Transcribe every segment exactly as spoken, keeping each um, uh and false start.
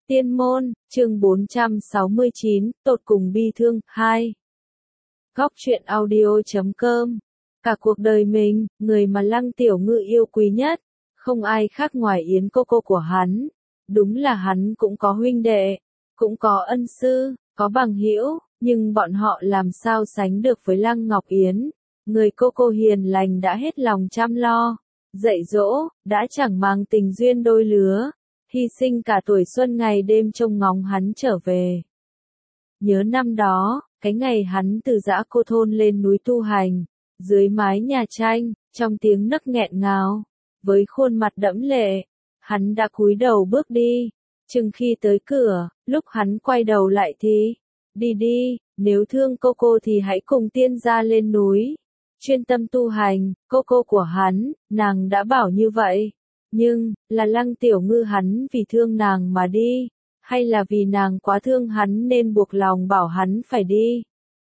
Tiên môn, chương bốn trăm sáu mươi chín, tột cùng bi thương, hai. Góc truyện audio chấm com. Cả cuộc đời mình, người mà Lăng Tiểu Ngư yêu quý nhất, không ai khác ngoài Yến cô cô của hắn. Đúng là hắn cũng có huynh đệ, cũng có ân sư, có bằng hữu, nhưng bọn họ làm sao sánh được với Lăng Ngọc Yến, người cô cô hiền lành đã hết lòng chăm lo, dạy dỗ, đã chẳng mang tình duyên đôi lứa, hy sinh cả tuổi xuân ngày đêm trông ngóng hắn trở về. Nhớ năm đó, cái ngày hắn từ dã cô thôn lên núi tu hành, dưới mái nhà tranh, trong tiếng nấc nghẹn ngào, với khuôn mặt đẫm lệ, hắn đã cúi đầu bước đi, chừng khi tới cửa, lúc hắn quay đầu lại thì, đi đi, nếu thương cô cô thì hãy cùng tiên gia lên núi, chuyên tâm tu hành, cô cô của hắn, nàng đã bảo như vậy. Nhưng, là Lăng Tiểu Ngư hắn vì thương nàng mà đi, hay là vì nàng quá thương hắn nên buộc lòng bảo hắn phải đi?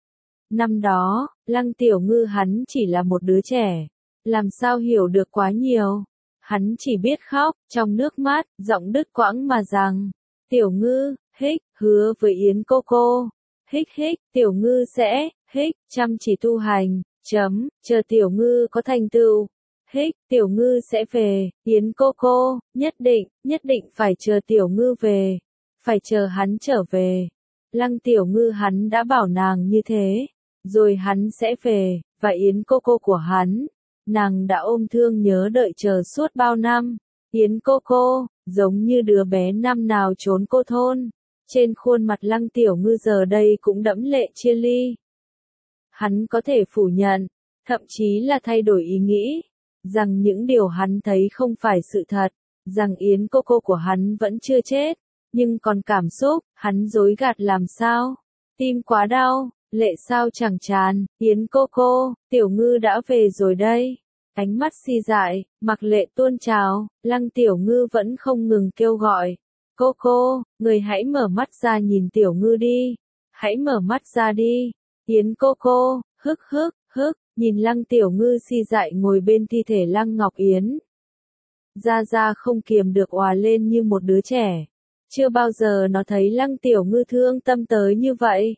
Năm đó, Lăng Tiểu Ngư hắn chỉ là một đứa trẻ, làm sao hiểu được quá nhiều. Hắn chỉ biết khóc, trong nước mắt, giọng đứt quãng mà rằng, Tiểu Ngư, hích, hứa với Yến cô cô, hích hích, Tiểu Ngư sẽ, hích, chăm chỉ tu hành, chấm, chờ Tiểu Ngư có thành tựu. Hích, Tiểu Ngư sẽ về, Yến cô cô, nhất định, nhất định phải chờ Tiểu Ngư về, phải chờ hắn trở về. Lăng Tiểu Ngư hắn đã bảo nàng như thế, rồi hắn sẽ về, và Yến cô cô của hắn, nàng đã ôm thương nhớ đợi chờ suốt bao năm. Yến cô cô, giống như đứa bé năm nào trốn cô thôn, trên khuôn mặt Lăng Tiểu Ngư giờ đây cũng đẫm lệ chia ly. Hắn có thể phủ nhận, thậm chí là thay đổi ý nghĩ, rằng những điều hắn thấy không phải sự thật, rằng Yến cô cô của hắn vẫn chưa chết, nhưng còn cảm xúc, hắn dối gạt làm sao? Tim quá đau, lệ sao chẳng tràn, Yến cô cô, Tiểu Ngư đã về rồi đây. Ánh mắt si dại, mặc lệ tuôn trào, Lăng Tiểu Ngư vẫn không ngừng kêu gọi. Cô cô, người hãy mở mắt ra nhìn Tiểu Ngư đi, hãy mở mắt ra đi. Yến cô cô, hức hức, hức. Nhìn Lăng Tiểu Ngư si dại ngồi bên thi thể Lăng Ngọc Yến. Gia Gia không kiềm được òa lên như một đứa trẻ. Chưa bao giờ nó thấy Lăng Tiểu Ngư thương tâm tới như vậy.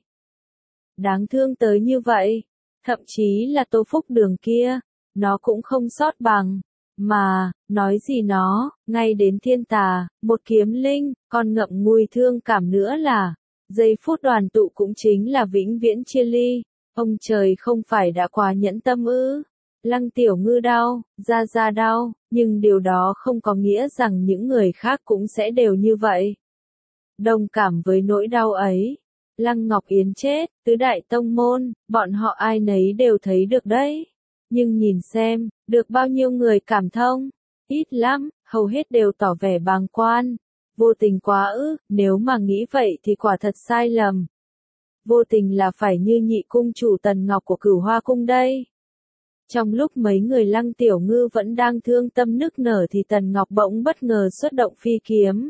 Đáng thương tới như vậy. Thậm chí là Tô Phúc Đường kia, nó cũng không sót bằng. Mà, nói gì nó, ngay đến thiên tà, một kiếm linh, còn ngậm ngùi thương cảm nữa là, giây phút đoàn tụ cũng chính là vĩnh viễn chia ly. Ông trời không phải đã quá nhẫn tâm ư? Lăng Tiểu Ngư đau, Gia Gia đau, nhưng điều đó không có nghĩa rằng những người khác cũng sẽ đều như vậy. Đồng cảm với nỗi đau ấy, Lăng Ngọc Yến chết, tứ đại tông môn, bọn họ ai nấy đều thấy được đấy. Nhưng nhìn xem, được bao nhiêu người cảm thông? Ít lắm, hầu hết đều tỏ vẻ bàng quan. Vô tình quá ư, nếu mà nghĩ vậy thì quả thật sai lầm. Vô tình là phải như nhị cung chủ Tần Ngọc của Cửu Hoa Cung đây. Trong lúc mấy người Lăng Tiểu Ngư vẫn đang thương tâm nức nở thì Tần Ngọc bỗng bất ngờ xuất động phi kiếm.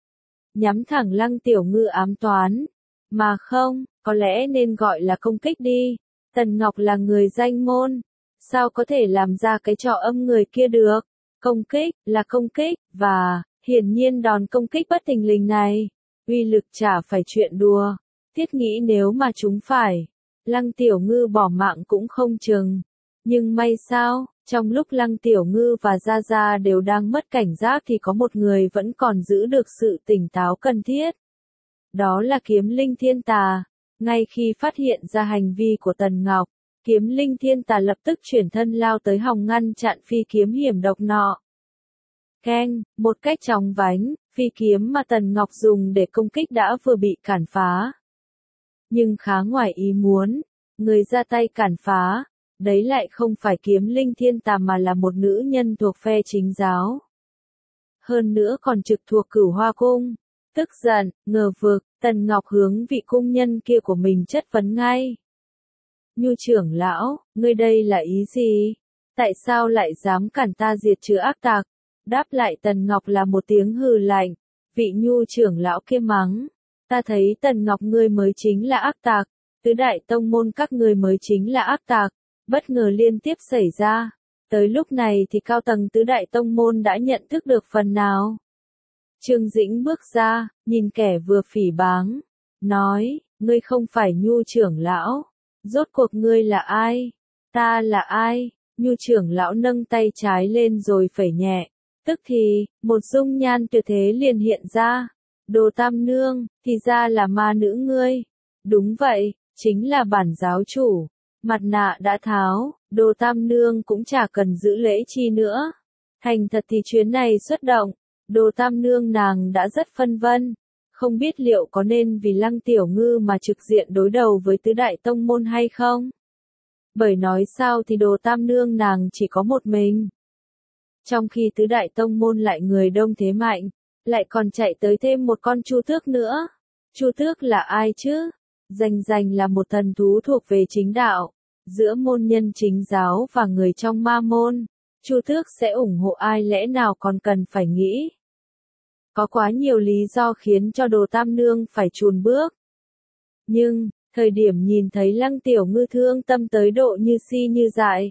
Nhắm thẳng Lăng Tiểu Ngư ám toán. Mà không, có lẽ nên gọi là công kích đi. Tần Ngọc là người danh môn. Sao có thể làm ra cái trò âm người kia được? Công kích, là công kích, và, hiển nhiên đòn công kích bất thình lình này, uy lực chả phải chuyện đùa. Thiết nghĩ nếu mà chúng phải, Lăng Tiểu Ngư bỏ mạng cũng không chừng. Nhưng may sao, trong lúc Lăng Tiểu Ngư và Gia Gia đều đang mất cảnh giác thì có một người vẫn còn giữ được sự tỉnh táo cần thiết. Đó là Kiếm Linh Thiên Tà. Ngay khi phát hiện ra hành vi của Tần Ngọc, Kiếm Linh Thiên Tà lập tức chuyển thân lao tới hòng ngăn chặn phi kiếm hiểm độc nọ. Keng, một cách chóng vánh, phi kiếm mà Tần Ngọc dùng để công kích đã vừa bị cản phá. Nhưng khá ngoài ý muốn, người ra tay cản phá, đấy lại không phải Kiếm Linh Thiên Tà mà là một nữ nhân thuộc phe chính giáo. Hơn nữa còn trực thuộc Cửu Hoa Cung. Tức giận, ngờ vực, Tần Ngọc hướng vị cung nhân kia của mình chất vấn ngay. Nhu trưởng lão, ngươi đây là ý gì? Tại sao lại dám cản ta diệt trừ ác tặc? Đáp lại Tần Ngọc là một tiếng hừ lạnh. Vị Nhu trưởng lão kia mắng. Ta thấy Tần Ngọc ngươi mới chính là ác tặc, tứ đại tông môn các ngươi mới chính là ác tặc, bất ngờ liên tiếp xảy ra. Tới lúc này thì cao tầng tứ đại tông môn đã nhận thức được phần nào. Trương Dĩnh bước ra, nhìn kẻ vừa phỉ báng, nói, ngươi không phải Nhu trưởng lão, rốt cuộc ngươi là ai? Ta là ai? Nhu trưởng lão nâng tay trái lên rồi phẩy nhẹ, tức thì, một dung nhan tuyệt thế liền hiện ra. Đồ Tam Nương, thì ra là ma nữ ngươi. Đúng vậy, chính là bản giáo chủ. Mặt nạ đã tháo, Đồ Tam Nương cũng chả cần giữ lễ chi nữa. Thành thật thì chuyến này xuất động, Đồ Tam Nương nàng đã rất phân vân. Không biết liệu có nên vì Lăng Tiểu Ngư mà trực diện đối đầu với tứ đại tông môn hay không? Bởi nói sao thì Đồ Tam Nương nàng chỉ có một mình. Trong khi tứ đại tông môn lại người đông thế mạnh, lại còn chạy tới thêm một con Chu Tước nữa. Chu Tước là ai chứ? Danh danh là một thần thú thuộc về chính đạo. Giữa môn nhân chính giáo và người trong ma môn, Chu Tước sẽ ủng hộ ai lẽ nào còn cần phải nghĩ. Có quá nhiều lý do khiến cho Đồ Tam Nương phải chùn bước. Nhưng, thời điểm nhìn thấy Lăng Tiểu Ngư thương tâm tới độ như si như dại,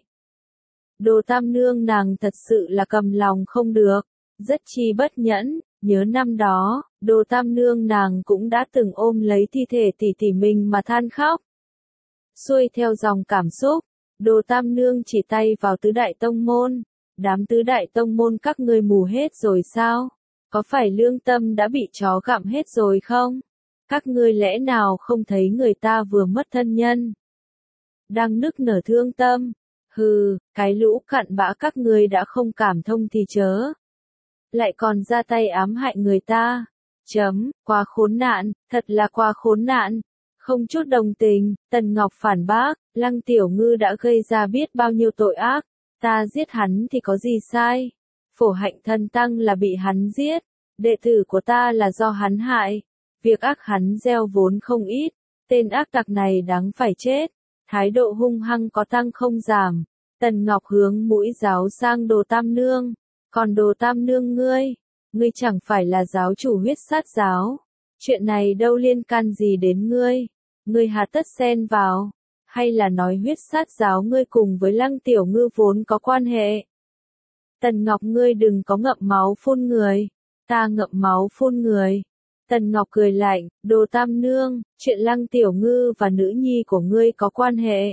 Đồ Tam Nương nàng thật sự là cầm lòng không được, rất chi bất nhẫn. Nhớ năm đó, Đồ Tam Nương nàng cũng đã từng ôm lấy thi thể tỷ tỷ mình mà than khóc. Xuôi theo dòng cảm xúc, Đồ Tam Nương chỉ tay vào tứ đại tông môn. Đám tứ đại tông môn các ngươi mù hết rồi sao? Có phải lương tâm đã bị chó gặm hết rồi không? Các ngươi lẽ nào không thấy người ta vừa mất thân nhân? Đang nức nở thương tâm. Hừ, cái lũ cặn bã các ngươi đã không cảm thông thì chớ. Lại còn ra tay ám hại người ta. Chấm, quá khốn nạn, thật là quá khốn nạn. Không chút đồng tình, Tần Ngọc phản bác, Lăng Tiểu Ngư đã gây ra biết bao nhiêu tội ác. Ta giết hắn thì có gì sai? Phổ Hạnh Thần Tăng là bị hắn giết. Đệ tử của ta là do hắn hại. Việc ác hắn gieo vốn không ít. Tên ác tặc này đáng phải chết. Thái độ hung hăng có tăng không giảm. Tần Ngọc hướng mũi giáo sang Đồ Tam Nương. Còn Đồ Tam Nương ngươi, ngươi chẳng phải là giáo chủ huyết sát giáo. Chuyện này đâu liên can gì đến ngươi. Ngươi hà tất xen vào. Hay là nói huyết sát giáo ngươi cùng với Lăng Tiểu Ngư vốn có quan hệ. Tần Ngọc ngươi đừng có ngậm máu phun người. Ta ngậm máu phun người. Tần Ngọc cười lạnh, Đồ Tam Nương, chuyện Lăng Tiểu Ngư và nữ nhi của ngươi có quan hệ.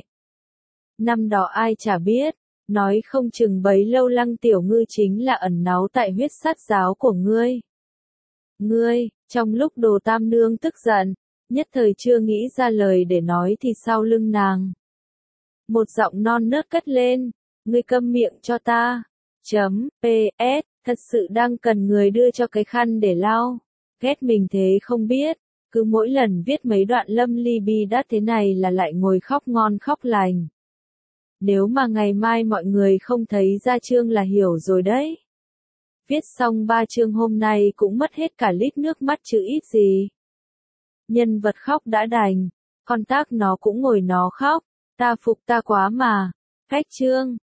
Năm đó ai chả biết, nói không chừng bấy lâu Lăng Tiểu Ngư chính là ẩn náu tại huyết sát giáo của ngươi. Ngươi, trong lúc Đồ Tam Nương tức giận, nhất thời chưa nghĩ ra lời để nói thì sau lưng nàng. Một giọng non nớt cất lên, ngươi câm miệng cho ta. Chấm, pê ét, thật sự đang cần người đưa cho cái khăn để lau. Ghét mình thế không biết, cứ mỗi lần viết mấy đoạn lâm ly bi đát thế này là lại ngồi khóc ngon khóc lành. Nếu mà ngày mai mọi người không thấy ra chương là hiểu rồi đấy. Viết xong ba chương hôm nay cũng mất hết cả lít nước mắt chứ ít gì. Nhân vật khóc đã đành, con tác nó cũng ngồi nó khóc, ta phục ta quá mà. Cách chương